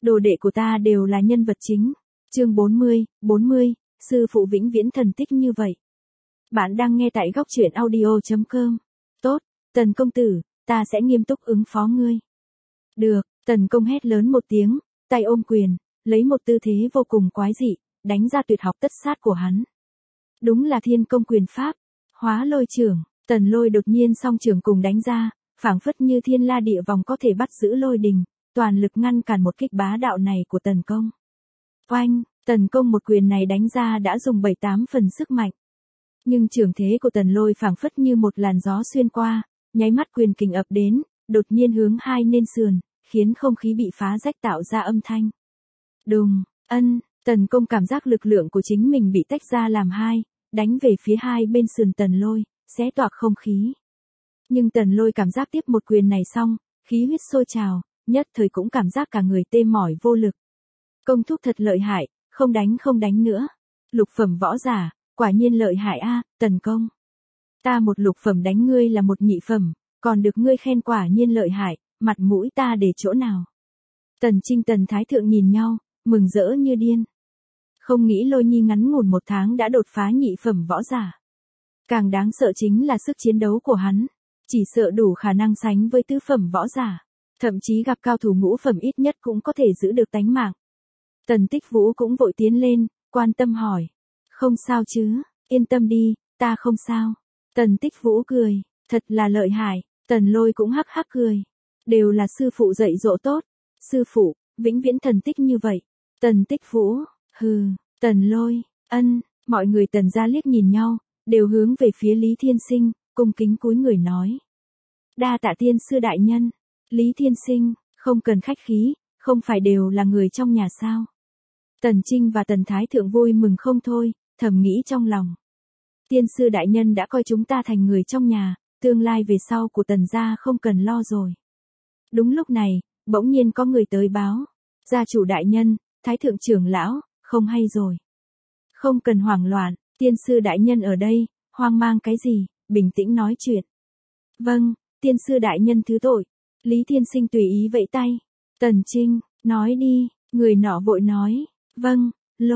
Đồ đệ của ta đều là nhân vật chính. Chương 40, sư phụ vĩnh viễn thần tích như vậy. Bạn đang nghe tại góc truyện audio.com. Tốt, Tần công tử, ta sẽ nghiêm túc ứng phó ngươi. Được, Tần công hét lớn một tiếng, tay ôm quyền, lấy một tư thế vô cùng quái dị, đánh ra tuyệt học tất sát của hắn. Đúng là thiên công quyền pháp, hóa lôi trưởng. Tần lôi đột nhiên song trưởng cùng đánh ra, phảng phất như thiên la địa vòng có thể bắt giữ lôi đình, toàn lực ngăn cản một kích bá đạo này của tần công. Oanh, tần công một quyền này đánh ra đã dùng 7-8 phần sức mạnh. Nhưng trưởng thế của tần lôi phảng phất như một làn gió xuyên qua, nháy mắt quyền kình ập đến, đột nhiên hướng hai nên sườn, khiến không khí bị phá rách tạo ra âm thanh. Đùng, tần công cảm giác lực lượng của chính mình bị tách ra làm hai, đánh về phía hai bên sườn tần lôi, xé toạc không khí. Nhưng tần lôi cảm giác tiếp một quyền này xong, khí huyết sôi trào, nhất thời cũng cảm giác cả người tê mỏi vô lực. Công thúc thật lợi hại, không đánh nữa. Lục phẩm võ giả, quả nhiên lợi hại a, tần công. Ta một lục phẩm đánh ngươi là một nhị phẩm, còn được ngươi khen quả nhiên lợi hại, mặt mũi ta để chỗ nào. Tần Trinh Tần Thái Thượng nhìn nhau, mừng rỡ như điên. Không nghĩ Lôi Nhi ngắn ngủn 1 tháng đã đột phá nhị phẩm võ giả. Càng đáng sợ chính là sức chiến đấu của hắn, chỉ sợ đủ khả năng sánh với tứ phẩm võ giả, thậm chí gặp cao thủ ngũ phẩm ít nhất cũng có thể giữ được tánh mạng. Tần Tích Vũ cũng vội tiến lên, quan tâm hỏi. Không sao chứ, yên tâm đi, ta không sao. Tần Tích Vũ cười, thật là lợi hại. Tần Lôi cũng hắc hắc cười. Đều là sư phụ dạy dỗ tốt. Sư phụ, vĩnh viễn thần tích như vậy. Tần Tích Vũ, hừ, Tần Lôi, mọi người Tần gia liếc nhìn nhau, đều hướng về phía Lý Thiên Sinh, cung kính cúi người nói. Đa tạ tiên sư đại nhân. Lý Thiên Sinh, không cần khách khí, không phải đều là người trong nhà sao. Tần Trinh và Tần Thái Thượng vui mừng không thôi, thầm nghĩ trong lòng. Tiên sư đại nhân đã coi chúng ta thành người trong nhà, tương lai về sau của Tần gia không cần lo rồi. Đúng lúc này, bỗng nhiên có người tới báo. Gia chủ đại nhân, Thái Thượng trưởng lão, không hay rồi. Không cần hoảng loạn, tiên sư đại nhân ở đây, hoang mang cái gì, bình tĩnh nói chuyện. Vâng, tiên sư đại nhân thứ tội. Lý Thiên Sinh tùy ý vẫy tay. Tần Trinh, nói đi, người nọ vội nói. Vâng,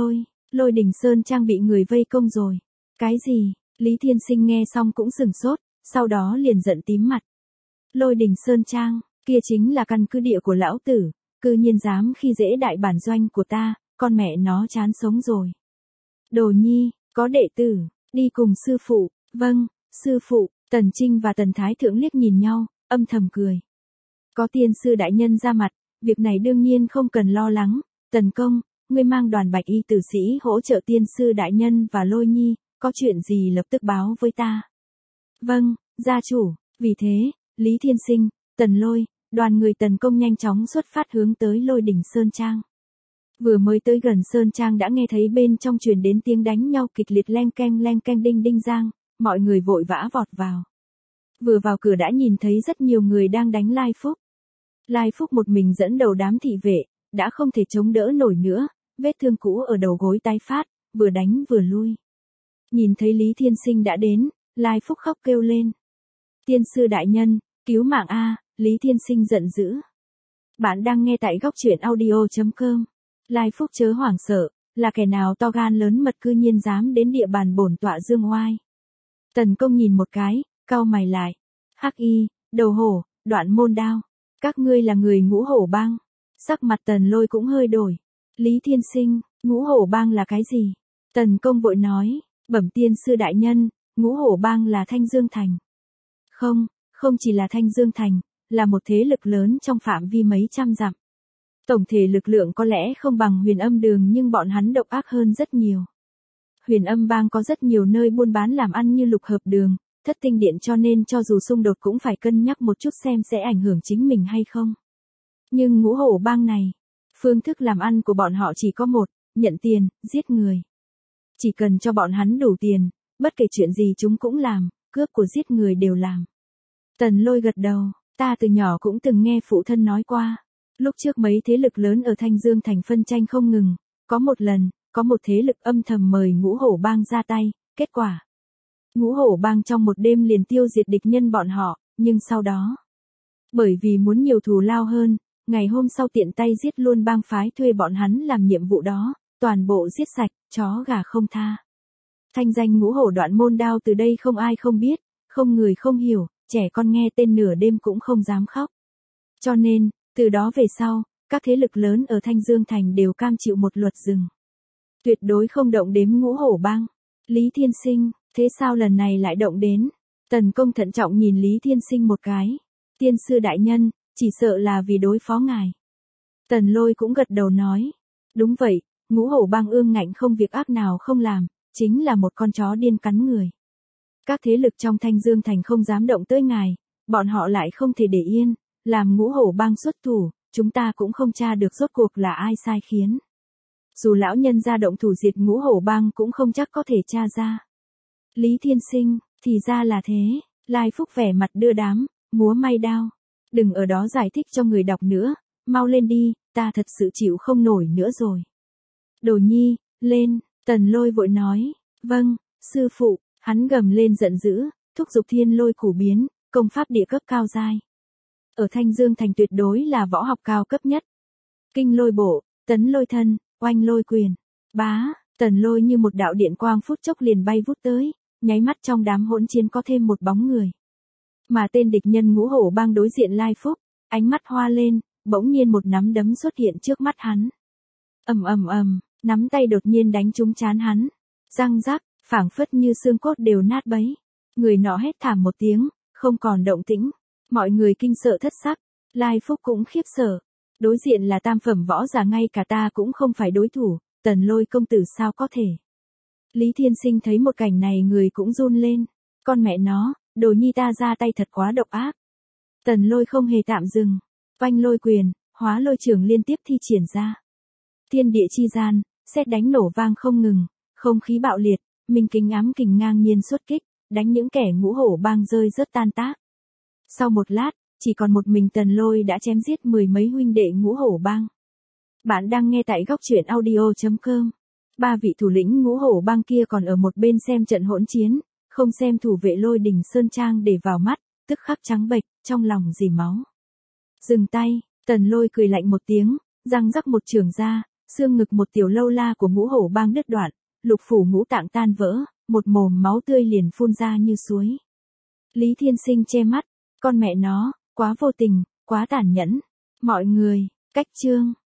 Lôi Đình Sơn Trang bị người vây công rồi. Cái gì? Lý Thiên Sinh nghe xong cũng sửng sốt, sau đó liền giận tím mặt. Lôi Đình Sơn Trang, kia chính là căn cứ địa của lão tử, cư nhiên dám khi dễ đại bản doanh của ta, con mẹ nó chán sống rồi. Đồ Nhi, có đệ tử, đi cùng sư phụ. Vâng, sư phụ. Tần Trinh và Tần Thái Thượng liếc nhìn nhau, âm thầm cười. Có tiên sư đại nhân ra mặt, việc này đương nhiên không cần lo lắng. Tần công, ngươi mang đoàn bạch y tử sĩ hỗ trợ tiên sư đại nhân và Lôi Nhi, có chuyện gì lập tức báo với ta. Vâng, gia chủ. Vì thế, Lý Thiên Sinh, Tần Lôi, đoàn người Tần công nhanh chóng xuất phát hướng tới Lôi Đỉnh Sơn Trang. Vừa mới tới gần Sơn Trang đã nghe thấy bên trong truyền đến tiếng đánh nhau kịch liệt len keng đinh đinh giang, mọi người vội vã vọt vào. Vừa vào cửa đã nhìn thấy rất nhiều người đang đánh Lai Phúc. Lai Phúc một mình dẫn đầu đám thị vệ, đã không thể chống đỡ nổi nữa, vết thương cũ ở đầu gối tái phát, vừa đánh vừa lui. Nhìn thấy Lý Thiên Sinh đã đến, Lai Phúc khóc kêu lên. Tiên sư đại nhân, cứu mạng a! Lý Thiên Sinh giận dữ. Bạn đang nghe tại góc truyện audio.com. Lai Phúc chớ hoảng sợ, là kẻ nào to gan lớn mật cư nhiên dám đến địa bàn bổn tọa dương oai. Tần công nhìn một cái, cau mày lại. Hắc y, đầu hổ, đoạn môn đao. Các ngươi là người Ngũ Hổ Bang. Sắc mặt Tần Lôi cũng hơi đổi. Lý Thiên Sinh, Ngũ Hổ Bang là cái gì? Tần công vội nói, bẩm tiên sư đại nhân, Ngũ Hổ Bang là Thanh Dương Thành. Không chỉ là Thanh Dương Thành, là một thế lực lớn trong phạm vi mấy trăm dặm. Tổng thể lực lượng có lẽ không bằng Huyền Âm Đường nhưng bọn hắn độc ác hơn rất nhiều. Huyền Âm Bang có rất nhiều nơi buôn bán làm ăn như Lục Hợp Đường, Thất Tinh Điện cho nên cho dù xung đột cũng phải cân nhắc một chút xem sẽ ảnh hưởng chính mình hay không. Nhưng Ngũ Hổ Bang này, phương thức làm ăn của bọn họ chỉ có một, nhận tiền, giết người. Chỉ cần cho bọn hắn đủ tiền, bất kể chuyện gì chúng cũng làm, cướp của giết người đều làm. Tần Lôi gật đầu, ta từ nhỏ cũng từng nghe phụ thân nói qua. Lúc trước mấy thế lực lớn ở Thanh Dương Thành phân tranh không ngừng, có một lần, có một thế lực âm thầm mời Ngũ Hổ Bang ra tay, kết quả. Ngũ Hổ Bang trong một đêm liền tiêu diệt địch nhân bọn họ, nhưng sau đó. Bởi vì muốn nhiều thù lao hơn, Ngày hôm sau tiện tay giết luôn bang phái thuê bọn hắn làm nhiệm vụ đó, toàn bộ giết sạch, chó gà không tha. Thanh danh Ngũ Hổ Đoạn Môn Đao từ đây không ai không biết, không người không hiểu, trẻ con nghe tên nửa đêm cũng không dám khóc. Cho nên, từ đó về sau, các thế lực lớn ở Thanh Dương Thành đều cam chịu một luật rừng. Tuyệt đối không động đếm Ngũ Hổ bang. Lý Thiên Sinh, thế sao lần này lại động đến? Tần Công thận trọng nhìn Lý Thiên Sinh một cái. Tiên sư đại nhân, chỉ sợ là vì đối phó ngài. Tần Lôi cũng gật đầu nói. Đúng vậy, Ngũ Hổ bang ương ngạnh không việc ác nào không làm, chính là một con chó điên cắn người. Các thế lực trong Thanh Dương Thành không dám động tới ngài, bọn họ lại không thể để yên, làm Ngũ Hổ bang xuất thủ, chúng ta cũng không tra được rốt cuộc là ai sai khiến. Dù lão nhân ra động thủ diệt Ngũ Hổ bang cũng không chắc có thể tra ra. Lý Thiên Sinh, thì ra là thế, Lai Phúc vẻ mặt đưa đám, múa may đao. Đừng ở đó giải thích cho người đọc nữa, mau lên đi, ta thật sự chịu không nổi nữa rồi. Đồ Nhi, lên, Tần Lôi vội nói, vâng, sư phụ, hắn gầm lên giận dữ, thúc giục thiên lôi củ biến, công pháp địa cấp cao giai. Ở Thanh Dương Thành tuyệt đối là võ học cao cấp nhất. Kinh lôi bộ, tấn lôi thân, oanh lôi quyền. Bá, Tần Lôi như một đạo điện quang phút chốc liền bay vút tới, nháy mắt trong đám hỗn chiến có thêm một bóng người. Mà tên địch nhân Ngũ Hổ bang đối diện Lai Phúc, ánh mắt hoa lên, bỗng nhiên một nắm đấm xuất hiện trước mắt hắn. Ầm ầm ầm, nắm tay đột nhiên đánh trúng trán hắn. Răng rắc, phảng phất như xương cốt đều nát bấy. Người nọ hét thảm một tiếng, không còn động tĩnh. Mọi người kinh sợ thất sắc, Lai Phúc cũng khiếp sợ. Đối diện là tam phẩm võ giả, ngay cả ta cũng không phải đối thủ, Tần Lôi công tử sao có thể. Lý Thiên Sinh thấy một cảnh này người cũng run lên. Con mẹ nó, Đồ Nhi ta ra tay thật quá độc ác. Tần Lôi không hề tạm dừng. Oanh lôi quyền, hóa lôi trường liên tiếp thi triển ra. Thiên địa chi gian, sét đánh nổ vang không ngừng, không khí bạo liệt, minh kính ám kình ngang nhiên xuất kích, đánh những kẻ Ngũ Hổ bang rơi rất tan tác. Sau một lát, chỉ còn một mình Tần Lôi đã chém giết mười mấy huynh đệ Ngũ Hổ bang. Bạn đang nghe tại góc truyện audio.com. Ba vị thủ lĩnh Ngũ Hổ bang kia còn ở một bên xem trận hỗn chiến, không xem thủ vệ Lôi Đình Sơn Trang để vào mắt, tức khắc trắng bệch, trong lòng dì máu. Dừng tay, Tần Lôi cười lạnh một tiếng, răng rắc một chưởng ra, xương ngực một tiểu lâu la của Ngũ Hổ bang đứt đoạn, lục phủ ngũ tạng tan vỡ, một mồm máu tươi liền phun ra như suối. Lý Thiên Sinh che mắt, con mẹ nó, quá vô tình, quá tàn nhẫn. Mọi người, cách chương.